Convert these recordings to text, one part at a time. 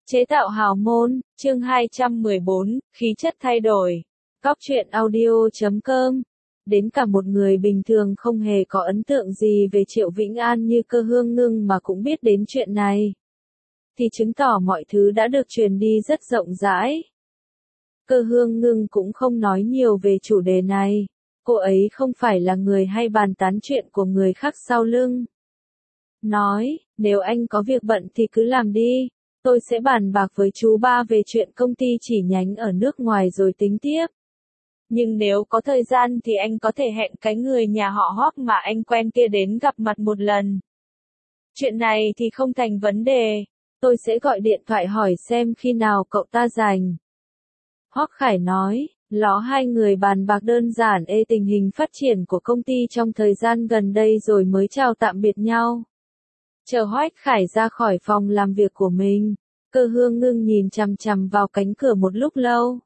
Chế tạo hào môn, chương 214, khí chất thay đổi. Cóc truyện audio.com. Đến cả một người bình thường không hề có ấn tượng gì về Triệu Vĩnh An như Cơ Hương Ngưng mà cũng biết đến chuyện này, thì chứng tỏ mọi thứ đã được truyền đi rất rộng rãi. Cơ Hương Ngưng cũng không nói nhiều về chủ đề này. Cô ấy không phải là người hay bàn tán chuyện của người khác sau lưng. Nói, nếu anh có việc bận thì cứ làm đi. Tôi sẽ bàn bạc với chú ba về chuyện công ty chỉ nhánh ở nước ngoài rồi tính tiếp. Nhưng nếu có thời gian thì anh có thể hẹn cái người nhà họ Hoắc mà anh quen kia đến gặp mặt một lần. Chuyện này thì không thành vấn đề. Tôi sẽ gọi điện thoại hỏi xem khi nào cậu ta rảnh. Hoắc Khải nói, hai người bàn bạc đơn giản tình hình phát triển của công ty trong thời gian gần đây rồi mới chào tạm biệt nhau. Chờ Hoắc Khải ra khỏi phòng làm việc của mình, Cơ Hương Ngưng nhìn chằm chằm vào cánh cửa một lúc lâu.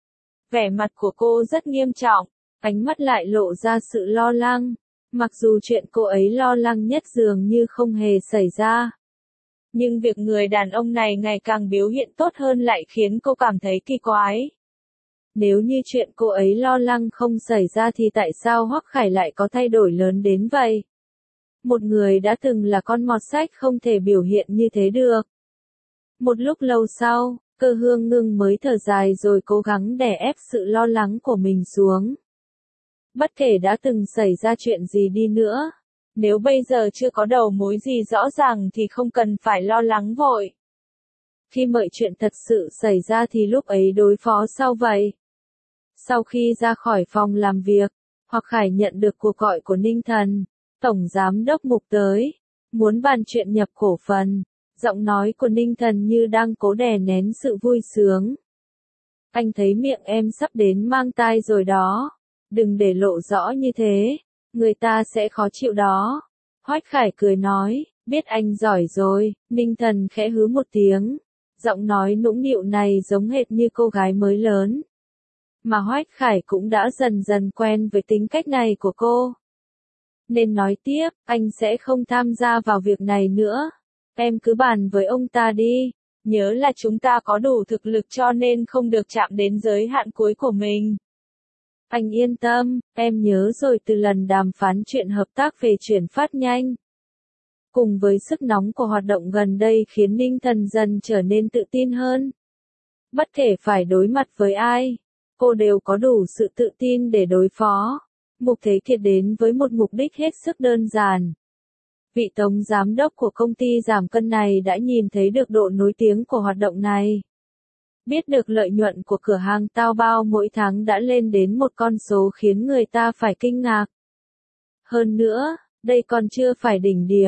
Vẻ mặt của cô rất nghiêm trọng, ánh mắt lại lộ ra sự lo lắng, mặc dù chuyện cô ấy lo lắng nhất dường như không hề xảy ra. Nhưng việc người đàn ông này ngày càng biểu hiện tốt hơn lại khiến cô cảm thấy kỳ quái. Nếu như chuyện cô ấy lo lắng không xảy ra thì tại sao Hoắc Khải lại có thay đổi lớn đến vậy? Một người đã từng là con mọt sách không thể biểu hiện như thế được. Một lúc lâu sau, Cơ Hương Ngưng mới thở dài rồi cố gắng đè ép sự lo lắng của mình xuống. Bất kể đã từng xảy ra chuyện gì đi nữa, nếu bây giờ chưa có đầu mối gì rõ ràng thì không cần phải lo lắng vội. Khi mọi chuyện thật sự xảy ra thì lúc ấy đối phó sao vậy? Sau khi ra khỏi phòng làm việc, Hoắc Khải nhận được cuộc gọi của Ninh Thần, Tổng Giám đốc Mục tới, muốn bàn chuyện nhập cổ phần. Giọng nói của Ninh Thần như đang cố đè nén sự vui sướng. Anh thấy miệng em sắp đến mang tai rồi đó. Đừng để lộ rõ như thế, người ta sẽ khó chịu đó. Hoắc Khải cười nói, biết anh giỏi rồi. Ninh Thần khẽ hứ một tiếng. Giọng nói nũng nịu này giống hệt như cô gái mới lớn. Mà Hoắc Khải cũng đã dần dần quen với tính cách này của cô. Nên nói tiếp, anh sẽ không tham gia vào việc này nữa. Em cứ bàn với ông ta đi, nhớ là chúng ta có đủ thực lực cho nên không được chạm đến giới hạn cuối của mình. Anh yên tâm, em nhớ rồi. Từ lần đàm phán chuyện hợp tác về chuyển phát nhanh, cùng với sức nóng của hoạt động gần đây khiến Ninh Thần dần trở nên tự tin hơn. Bất kể phải đối mặt với ai, cô đều có đủ sự tự tin để đối phó. Mục Thế Kiệt đến với một mục đích hết sức đơn giản. Vị tổng giám đốc của công ty giảm cân này đã nhìn thấy được độ nổi tiếng của hoạt động này. Biết được lợi nhuận của cửa hàng Taobao mỗi tháng đã lên đến một con số khiến người ta phải kinh ngạc. Hơn nữa, đây còn chưa phải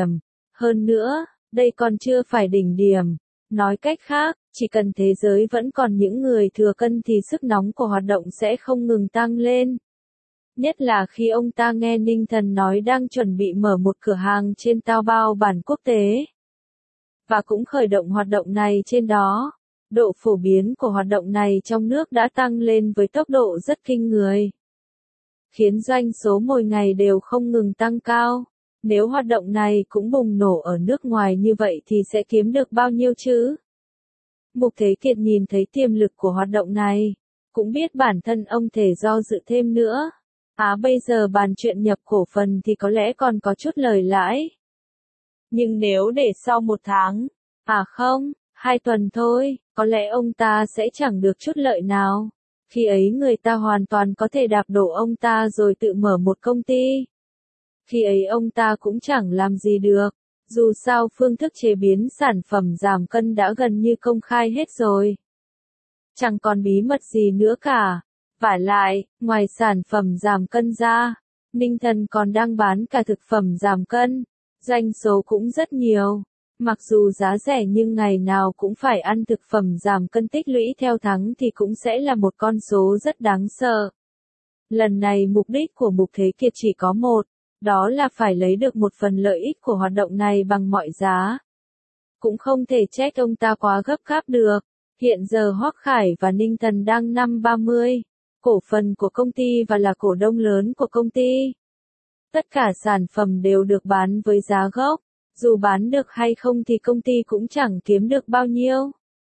đỉnh điểm. Nói cách khác, chỉ cần thế giới vẫn còn những người thừa cân thì sức nóng của hoạt động sẽ không ngừng tăng lên. Nhất là khi ông ta nghe Ninh Thần nói đang chuẩn bị mở một cửa hàng trên Taobao bản quốc tế. Và cũng khởi động hoạt động này trên đó. Độ phổ biến của hoạt động này trong nước đã tăng lên với tốc độ rất kinh người. Khiến doanh số mỗi ngày đều không ngừng tăng cao. Nếu hoạt động này cũng bùng nổ ở nước ngoài như vậy thì sẽ kiếm được bao nhiêu chứ? Mục Thế Kiệt nhìn thấy tiềm lực của hoạt động này. Cũng biết bản thân ông thể do dự thêm nữa. Bây giờ bàn chuyện nhập cổ phần thì có lẽ còn có chút lời lãi. Nhưng nếu để sau 1 tháng, không, 2 tuần thôi, có lẽ ông ta sẽ chẳng được chút lợi nào. Khi ấy người ta hoàn toàn có thể đạp đổ ông ta rồi tự mở một công ty. Khi ấy ông ta cũng chẳng làm gì được. Dù sao phương thức chế biến sản phẩm giảm cân đã gần như công khai hết rồi. Chẳng còn bí mật gì nữa cả. Vả lại, ngoài sản phẩm giảm cân ra, Ninh Thần còn đang bán cả thực phẩm giảm cân. Doanh số cũng rất nhiều. Mặc dù giá rẻ nhưng ngày nào cũng phải ăn thực phẩm giảm cân tích lũy theo tháng thì cũng sẽ là một con số rất đáng sợ. Lần này mục đích của Mục Thế Kiệt chỉ có một, đó là phải lấy được một phần lợi ích của hoạt động này bằng mọi giá. Cũng không thể trách ông ta quá gấp gáp được. Hiện giờ Hoắc Khải và Ninh Thần đang 50-30. Cổ phần của công ty và là cổ đông lớn của công ty. Tất cả sản phẩm đều được bán với giá gốc, dù bán được hay không thì công ty cũng chẳng kiếm được bao nhiêu.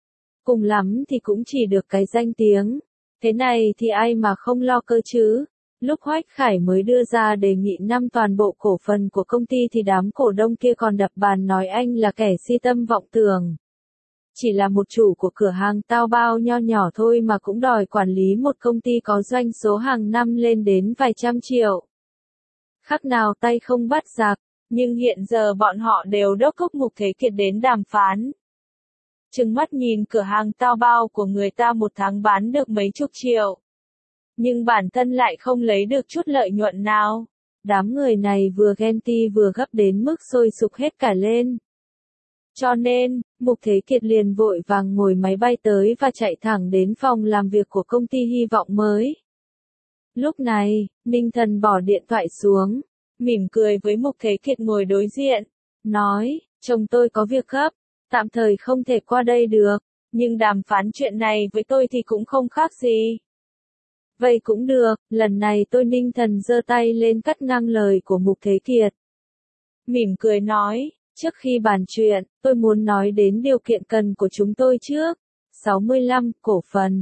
cùng lắm thì cũng chỉ được cái danh tiếng. Thế này thì ai mà không lo cơ chứ? Lúc Hoách Khải mới đưa ra đề nghị năm toàn bộ cổ phần của công ty thì đám cổ đông kia còn đập bàn nói anh là kẻ si tâm vọng tưởng. Chỉ là một chủ của cửa hàng tao bao nho nhỏ thôi mà cũng đòi quản lý một công ty có doanh số hàng năm lên đến vài trăm triệu. Khác nào tay không bắt giặc, nhưng hiện giờ bọn họ đều đốc thúc Mục Thế Kiệt đến đàm phán. Trừng mắt nhìn cửa hàng tao bao của người ta một tháng bán được mấy chục triệu. Nhưng bản thân lại không lấy được chút lợi nhuận nào. Đám người này vừa ghen ti vừa gấp đến mức sôi sục hết cả lên. Cho nên, Mục Thế Kiệt liền vội vàng ngồi máy bay tới và chạy thẳng đến phòng làm việc của công ty hy vọng mới. Lúc này, Ninh Thần bỏ điện thoại xuống, mỉm cười với Mục Thế Kiệt ngồi đối diện, nói, chồng tôi có việc gấp, tạm thời không thể qua đây được, nhưng đàm phán chuyện này với tôi thì cũng không khác gì. Vậy cũng được, lần này tôi Ninh Thần giơ tay lên cắt ngang lời của Mục Thế Kiệt. Mỉm cười nói, trước khi bàn chuyện, tôi muốn nói đến điều kiện cần của chúng tôi trước. 65 cổ phần,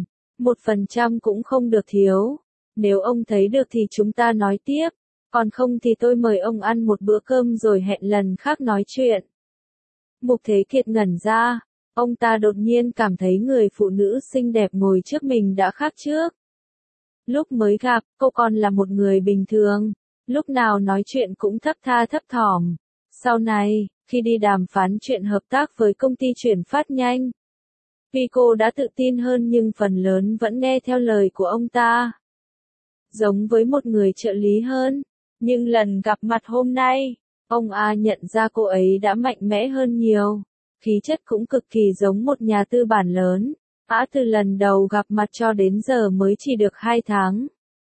1% cũng không được thiếu. Nếu ông thấy được thì chúng ta nói tiếp, còn không thì tôi mời ông ăn một bữa cơm rồi hẹn lần khác nói chuyện. Mục Thế Kiệt ngẩn ra, ông ta đột nhiên cảm thấy người phụ nữ xinh đẹp ngồi trước mình đã khác trước. Lúc mới gặp, cô còn là một người bình thường, lúc nào nói chuyện cũng thấp tha thấp thỏm. Sau này, khi đi đàm phán chuyện hợp tác với công ty chuyển phát nhanh, vì cô đã tự tin hơn nhưng phần lớn vẫn nghe theo lời của ông ta. Giống với một người trợ lý hơn, nhưng lần gặp mặt hôm nay, ông A nhận ra cô ấy đã mạnh mẽ hơn nhiều, khí chất cũng cực kỳ giống một nhà tư bản lớn. Từ lần đầu gặp mặt cho đến giờ mới chỉ được 2 tháng.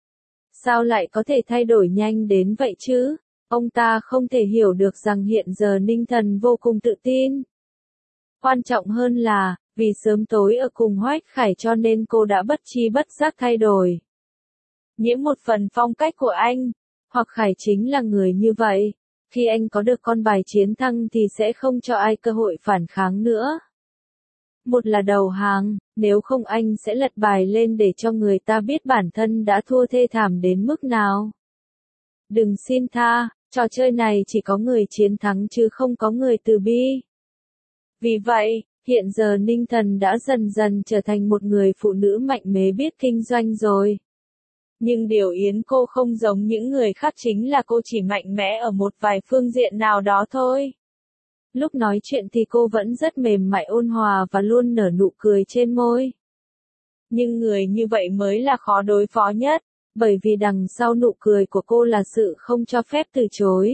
Sao lại có thể thay đổi nhanh đến vậy chứ? Ông ta không thể hiểu được rằng hiện giờ Ninh Thần vô cùng tự tin. Quan trọng hơn là, vì sớm tối ở cùng Hoách Khải cho nên cô đã bất tri bất giác thay đổi. Nhiễm một phần phong cách của anh, hoặc Khải chính là người như vậy. Khi anh có được con bài chiến thắng thì sẽ không cho ai cơ hội phản kháng nữa. Một là đầu hàng, nếu không anh sẽ lật bài lên để cho người ta biết bản thân đã thua thê thảm đến mức nào. Đừng xin tha, trò chơi này chỉ có người chiến thắng chứ không có người từ bi. Vì vậy, hiện giờ Ninh Thần đã dần dần trở thành một người phụ nữ mạnh mẽ biết kinh doanh rồi. Nhưng điều Yến cô không giống những người khác chính là cô chỉ mạnh mẽ ở một vài phương diện nào đó thôi. Lúc nói chuyện thì cô vẫn rất mềm mại ôn hòa và luôn nở nụ cười trên môi. Nhưng người như vậy mới là khó đối phó nhất, bởi vì đằng sau nụ cười của cô là sự không cho phép từ chối.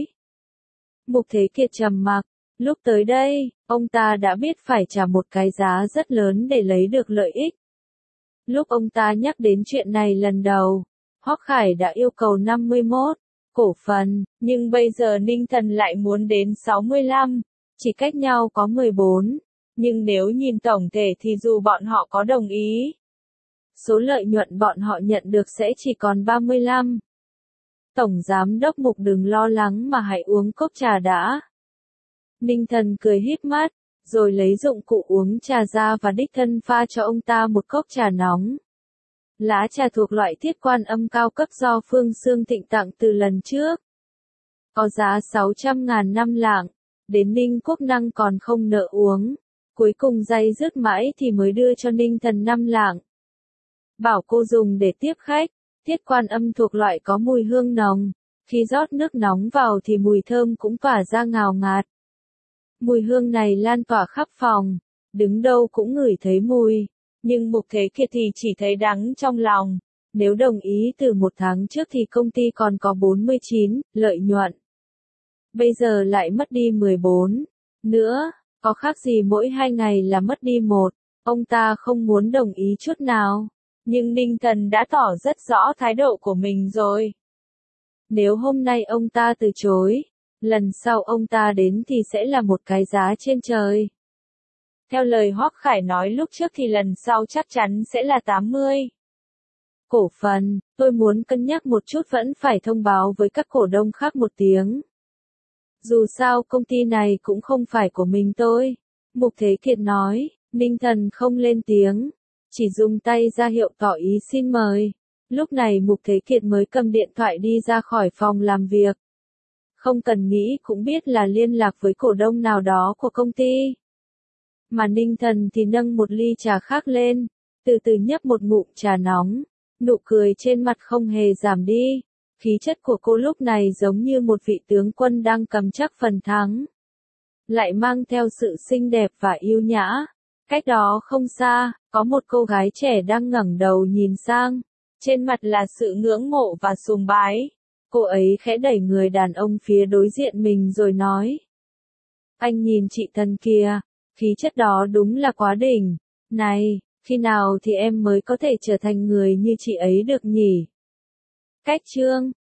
Mục Thế Kiệt trầm mặc, lúc tới đây, ông ta đã biết phải trả một cái giá rất lớn để lấy được lợi ích. Lúc ông ta nhắc đến chuyện này lần đầu, Hoắc Khải đã yêu cầu 51 cổ phần, nhưng bây giờ Ninh Thần lại muốn đến 65. Chỉ cách nhau có 14, nhưng nếu nhìn tổng thể thì dù bọn họ có đồng ý, số lợi nhuận bọn họ nhận được sẽ chỉ còn 35. Tổng giám đốc Mục đừng lo lắng mà hãy uống cốc trà đã. Ninh Thần cười híp mắt, rồi lấy dụng cụ uống trà ra và đích thân pha cho ông ta một cốc trà nóng. Lá trà thuộc loại Thiết Quan Âm cao cấp do Phương Sương Thịnh tặng từ lần trước. Có giá 600.000 năm lạng. Đến Ninh Quốc Năng còn không nỡ uống, cuối cùng day dứt mãi thì mới đưa cho Ninh Thần 5 lạng. Bảo cô dùng để tiếp khách, Thiết Quan Âm thuộc loại có mùi hương nồng, khi rót nước nóng vào thì mùi thơm cũng tỏa ra ngào ngạt. Mùi hương này lan tỏa khắp phòng, đứng đâu cũng ngửi thấy mùi, nhưng Mục Thế Kiệt thì chỉ thấy đắng trong lòng. Nếu đồng ý từ 1 tháng trước thì công ty còn có 49 lợi nhuận. Bây giờ lại mất đi 14. Nữa, có khác gì mỗi 2 ngày là mất đi 1, ông ta không muốn đồng ý chút nào. Nhưng Ninh Thần đã tỏ rất rõ thái độ của mình rồi. Nếu hôm nay ông ta từ chối, lần sau ông ta đến thì sẽ là một cái giá trên trời. Theo lời Hoắc Khải nói lúc trước thì lần sau chắc chắn sẽ là 80. Cổ phần, tôi muốn cân nhắc một chút vẫn phải thông báo với các cổ đông khác một tiếng. Dù sao công ty này cũng không phải của mình tôi. Mục Thế Kiệt nói, Ninh Thần không lên tiếng, chỉ dùng tay ra hiệu tỏ ý xin mời. Lúc này Mục Thế Kiệt mới cầm điện thoại đi ra khỏi phòng làm việc. Không cần nghĩ cũng biết là liên lạc với cổ đông nào đó của công ty. Mà Ninh Thần thì nâng một ly trà khác lên, từ từ nhấp một ngụm trà nóng, nụ cười trên mặt không hề giảm đi. Khí chất của cô lúc này giống như một vị tướng quân đang cầm chắc phần thắng. Lại mang theo sự xinh đẹp và yêu nhã. Cách đó không xa, có một cô gái trẻ đang ngẩng đầu nhìn sang. Trên mặt là sự ngưỡng mộ và sùng bái. Cô ấy khẽ đẩy người đàn ông phía đối diện mình rồi nói. Anh nhìn chị Thần kìa, khí chất đó đúng là quá đỉnh. Này, khi nào thì em mới có thể trở thành người như chị ấy được nhỉ? Cách chương